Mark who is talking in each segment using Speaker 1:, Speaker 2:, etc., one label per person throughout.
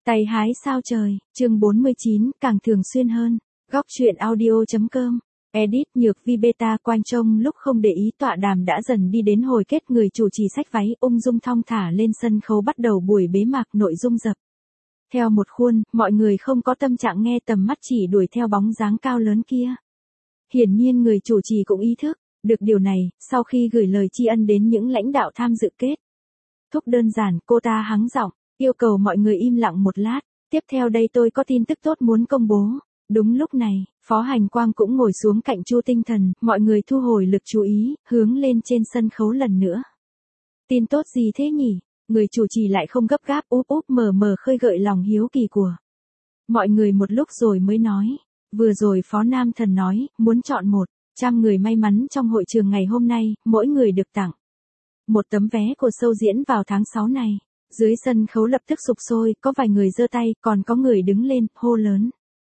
Speaker 1: Tay hái sao trời, chương 49, càng thường xuyên hơn. Góc truyện audio.com. Edit Nhược Vi Beta Quang Trông lúc không để ý tọa đàm đã dần đi đến hồi kết, người chủ trì xách váy ung dung thong thả lên sân khấu bắt đầu buổi bế mạc nội dung dập. Theo một khuôn, mọi người không có tâm trạng nghe, tầm mắt chỉ đuổi theo bóng dáng cao lớn kia. Hiển nhiên người chủ trì cũng ý thức được điều này, sau khi gửi lời tri ân đến những lãnh đạo tham dự kết thúc đơn giản, cô ta hắng giọng, yêu cầu mọi người im lặng một lát, tiếp theo đây tôi có tin tức tốt muốn công bố. Đúng lúc này, Phó Hành Quang cũng ngồi xuống cạnh Chu Tinh Thần, mọi người thu hồi lực chú ý, hướng lên trên sân khấu lần nữa. Tin tốt gì thế nhỉ? Người chủ trì lại không gấp gáp, úp úp mờ mờ khơi gợi lòng hiếu kỳ của mọi người một lúc rồi mới nói. Vừa rồi Phó Nam Thần nói, muốn chọn 100 người may mắn trong hội trường ngày hôm nay, mỗi người được tặng một tấm vé của show diễn vào tháng 6 này. Dưới sân khấu lập tức sục sôi, có vài người giơ tay, còn có người đứng lên, hô lớn.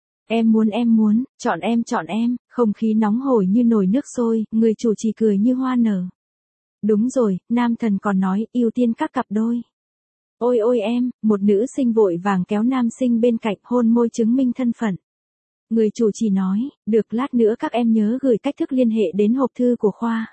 Speaker 1: Em muốn, chọn em, không khí nóng hổi như nồi nước sôi, người chủ trì cười như hoa nở. Đúng rồi, Nam Thần còn nói, ưu tiên các cặp đôi. Ôi em, một nữ sinh vội vàng kéo nam sinh bên cạnh, hôn môi chứng minh thân phận. Người chủ trì nói, được, lát nữa các em nhớ gửi cách thức liên hệ đến hộp thư của khoa.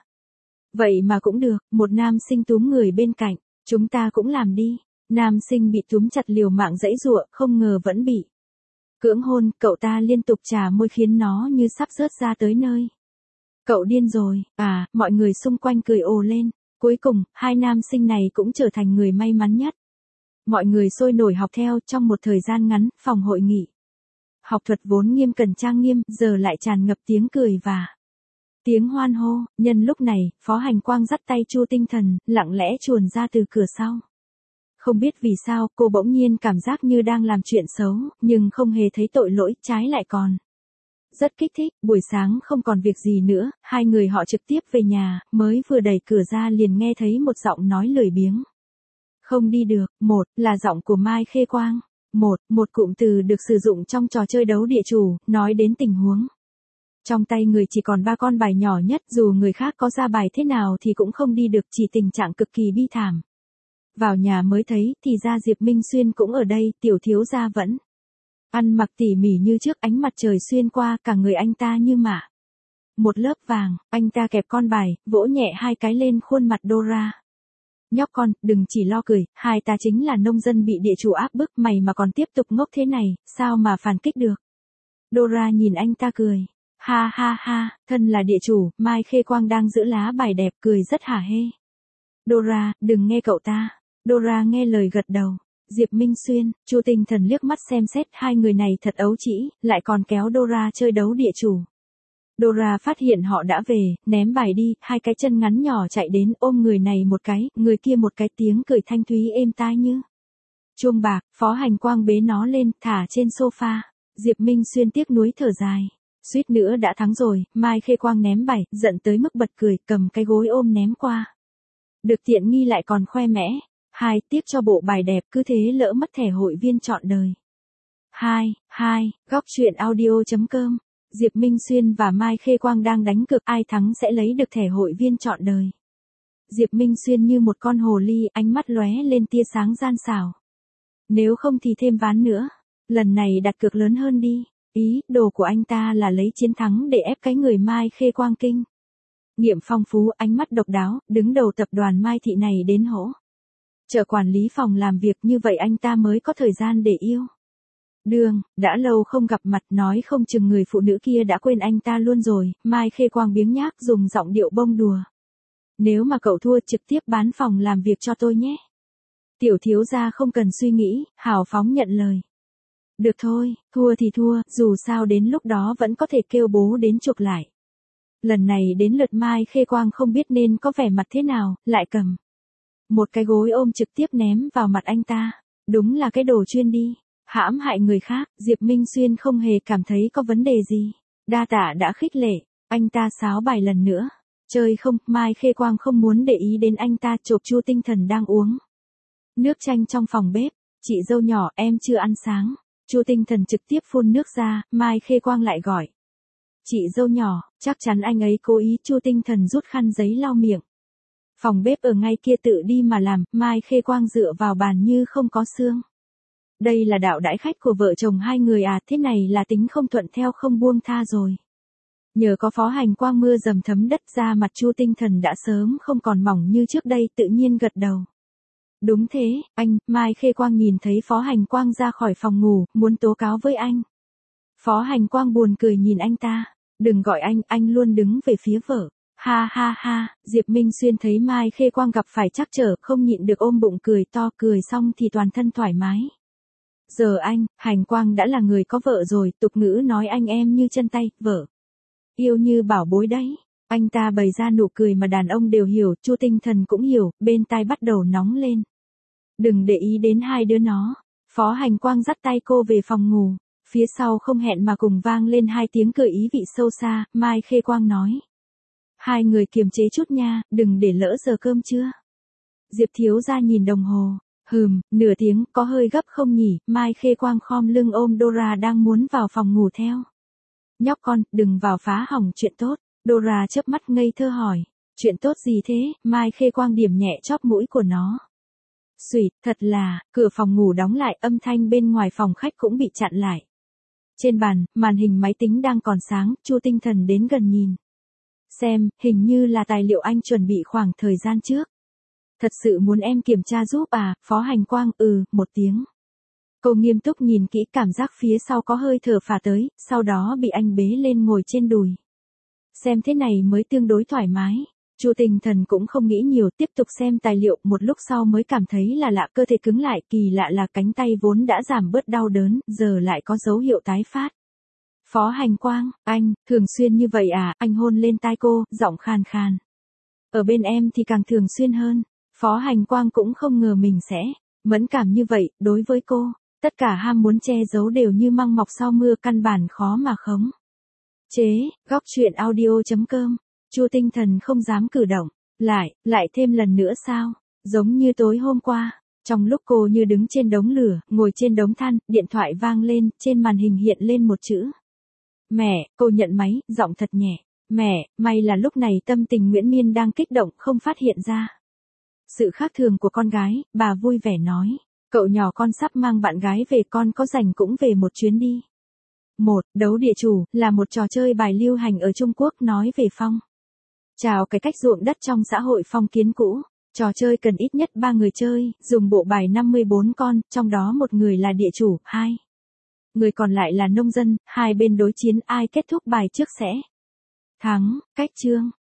Speaker 1: Vậy mà cũng được, một nam sinh túm người bên cạnh, chúng ta cũng làm đi. Nam sinh bị túm chặt liều mạng giãy giụa, không ngờ vẫn bị cưỡng hôn, cậu ta liên tục chà môi khiến nó như sắp rớt ra tới nơi. Cậu điên rồi, à, mọi người xung quanh cười ồ lên. Cuối cùng, hai nam sinh này cũng trở thành người may mắn nhất. Mọi người sôi nổi học theo, trong một thời gian ngắn, phòng hội nghị học thuật vốn nghiêm cẩn trang nghiêm, giờ lại tràn ngập tiếng cười và tiếng hoan hô. Nhân lúc này, Phó Hành Quang dắt tay Chu Tinh Thần, lặng lẽ chuồn ra từ cửa sau. Không biết vì sao, cô bỗng nhiên cảm giác như đang làm chuyện xấu, nhưng không hề thấy tội lỗi, trái lại còn rất kích thích. Buổi sáng không còn việc gì nữa, hai người họ trực tiếp về nhà, mới vừa đẩy cửa ra liền nghe thấy một giọng nói lười biếng. Không đi được, là giọng của Mai Khê Quang. Một cụm từ được sử dụng trong trò chơi đấu địa chủ, nói đến tình huống trong tay người chỉ còn 3 con bài nhỏ nhất, dù người khác có ra bài thế nào thì cũng không đi được, chỉ tình trạng cực kỳ bi thảm. Vào nhà mới thấy, thì ra Diệp Minh Xuyên cũng ở đây, tiểu thiếu gia vẫn ăn mặc tỉ mỉ như trước, ánh mặt trời xuyên qua, cả người anh ta như mạ một lớp vàng. Anh ta kẹp con bài, vỗ nhẹ 2 cái lên khuôn mặt Dora. Nhóc con, đừng chỉ lo cười, hai ta chính là nông dân bị địa chủ áp bức, mày mà còn tiếp tục ngốc thế này, sao mà phản kích được. Dora nhìn anh ta cười. Ha ha ha, thân là địa chủ, Mai Khê Quang đang giữ lá bài đẹp, cười rất hả hê. Dora, đừng nghe cậu ta. Dora nghe lời gật đầu. Diệp Minh Xuyên, Chu Tinh Thần liếc mắt xem xét, hai người này thật ấu trĩ, lại còn kéo Dora chơi đấu địa chủ. Dora phát hiện họ đã về, ném bài đi, 2 cái chân ngắn nhỏ chạy đến, ôm người này một cái, người kia một cái, tiếng cười thanh thúy êm tai như chuông bạc. Phó Hành Quang bế nó lên, thả trên sofa. Diệp Minh Xuyên tiếc nuối thở dài. Suýt nữa đã thắng rồi. Mai Khê Quang ném bài, giận tới mức bật cười, cầm cái gối ôm ném qua. Được tiện nghi lại còn khoe mẽ. Tiếc cho bộ bài đẹp, cứ thế lỡ mất thẻ hội viên trọn đời. Góc truyện audio.com. Diệp Minh Xuyên và Mai Khê Quang đang đánh cược ai thắng sẽ lấy được thẻ hội viên trọn đời. Diệp Minh Xuyên như một con hồ ly, ánh mắt lóe lên tia sáng gian xảo. Nếu không thì thêm ván nữa. Lần này đặt cược lớn hơn đi. Ý đồ của anh ta là lấy chiến thắng để ép cái người Mai Khê Quang kinh nghiệm phong phú, ánh mắt độc đáo, đứng đầu tập đoàn Mai Thị này đến hỗ trợ quản lý phòng làm việc, như vậy anh ta mới có thời gian để yêu đương. Đã lâu không gặp mặt, nói không chừng người phụ nữ kia đã quên anh ta luôn rồi. Mai Khê Quang biếng nhác dùng giọng điệu bông đùa. Nếu mà cậu thua, trực tiếp bán phòng làm việc cho tôi nhé. Tiểu thiếu gia không cần suy nghĩ, hào phóng nhận lời. Được thôi, thua thì thua, dù sao đến lúc đó vẫn có thể kêu bố đến chuộc lại. Lần này đến lượt Mai Khê Quang không biết nên có vẻ mặt thế nào, lại cầm một cái gối ôm trực tiếp ném vào mặt anh ta. Đúng là cái đồ chuyên đi hãm hại người khác. Diệp Minh Xuyên không hề cảm thấy có vấn đề gì. Đa tạ đã khích lệ. Anh ta sáo bài lần nữa. Chơi không, Mai Khê Quang không muốn để ý đến anh ta, chộp Chu Tinh Thần đang uống nước chanh trong phòng bếp. Chị dâu nhỏ, em chưa ăn sáng. Chu Tinh Thần trực tiếp phun nước ra, Mai Khê Quang lại gọi. Chị dâu nhỏ, chắc chắn anh ấy cố ý. Chu Tinh Thần rút khăn giấy lau miệng. Phòng bếp ở ngay kia, tự đi mà làm. Mai Khê Quang dựa vào bàn như không có xương. Đây là đạo đãi khách của vợ chồng hai người à, thế này là tính không thuận theo không buông tha rồi. Nhờ có Phó Hành Quang mưa dầm thấm đất ra mặt Chu Tinh Thần đã sớm không còn mỏng như trước đây, tự nhiên gật đầu. Đúng thế, anh. Mai Khê Quang nhìn thấy Phó Hành Quang ra khỏi phòng ngủ, muốn tố cáo với anh. Phó Hành Quang buồn cười nhìn anh ta. Đừng gọi anh luôn đứng về phía vợ. Ha ha ha, Diệp Minh Xuyên thấy Mai Khê Quang gặp phải trắc trở, không nhịn được ôm bụng cười to, cười xong thì toàn thân thoải mái. Giờ anh, Hành Quang đã là người có vợ rồi, tục ngữ nói anh em như chân tay, vợ yêu như bảo bối đấy. Anh ta bày ra nụ cười mà đàn ông đều hiểu, Chu Tinh Thần cũng hiểu, bên tai bắt đầu nóng lên. Đừng để ý đến hai đứa nó. Phó Hành Quang dắt tay cô về phòng ngủ. Phía sau không hẹn mà cùng vang lên hai tiếng cười ý vị sâu xa, Mai Khê Quang nói. Hai người kiềm chế chút nha, đừng để lỡ giờ cơm trưa. Diệp thiếu gia nhìn đồng hồ. Nửa tiếng, có hơi gấp không nhỉ? Mai Khê Quang khom lưng ôm Dora đang muốn vào phòng ngủ theo. Nhóc con, đừng vào phá hỏng chuyện tốt. Dora chớp mắt ngây thơ hỏi. Chuyện tốt gì thế? Mai Khê Quang điểm nhẹ chóp mũi của nó. Xùyt, thật là, cửa phòng ngủ đóng lại, âm thanh bên ngoài phòng khách cũng bị chặn lại. Trên bàn, màn hình máy tính đang còn sáng, Chu Tinh Thần đến gần nhìn. Xem, hình như là tài liệu anh chuẩn bị khoảng thời gian trước. Thật sự muốn em kiểm tra giúp à? Phó Hành Quang, một tiếng. Cô nghiêm túc nhìn kỹ, cảm giác phía sau có hơi thở phả tới, sau đó bị anh bế lên ngồi trên đùi. Xem thế này mới tương đối thoải mái. Chu Tinh Thần cũng không nghĩ nhiều, tiếp tục xem tài liệu, một lúc sau mới cảm thấy là lạ, cơ thể cứng lại, kỳ lạ là cánh tay vốn đã giảm bớt đau đớn, giờ lại có dấu hiệu tái phát. Phó Hành Quang, anh, thường xuyên như vậy à? Anh hôn lên tai cô, giọng khàn khàn. Ở bên em thì càng thường xuyên hơn. Phó Hành Quang cũng không ngờ mình sẽ mẫn cảm như vậy, đối với cô. Tất cả ham muốn che giấu đều như măng mọc sau mưa, căn bản khó mà khống chế. Góc truyện audio.com. Chu Tinh Thần không dám cử động. Lại thêm lần nữa sao? Giống như tối hôm qua. Trong lúc cô như đứng trên đống lửa, ngồi trên đống than, điện thoại vang lên, trên màn hình hiện lên một chữ. Mẹ, cô nhận máy, giọng thật nhẹ. Mẹ, may là lúc này tâm tình Nguyễn Miên đang kích động, không phát hiện ra sự khác thường của con gái, bà vui vẻ nói. Cậu nhỏ con sắp mang bạn gái về, con có rảnh cũng về một chuyến đi. Đấu địa chủ, là một trò chơi bài lưu hành ở Trung Quốc, nói về phong trào cái cách ruộng đất trong xã hội phong kiến cũ. Trò chơi cần ít nhất 3 người chơi, dùng bộ bài 54 con, trong đó một người là địa chủ, 2 người còn lại là nông dân, hai bên đối chiến, ai kết thúc bài trước sẽ thắng. Cách chương.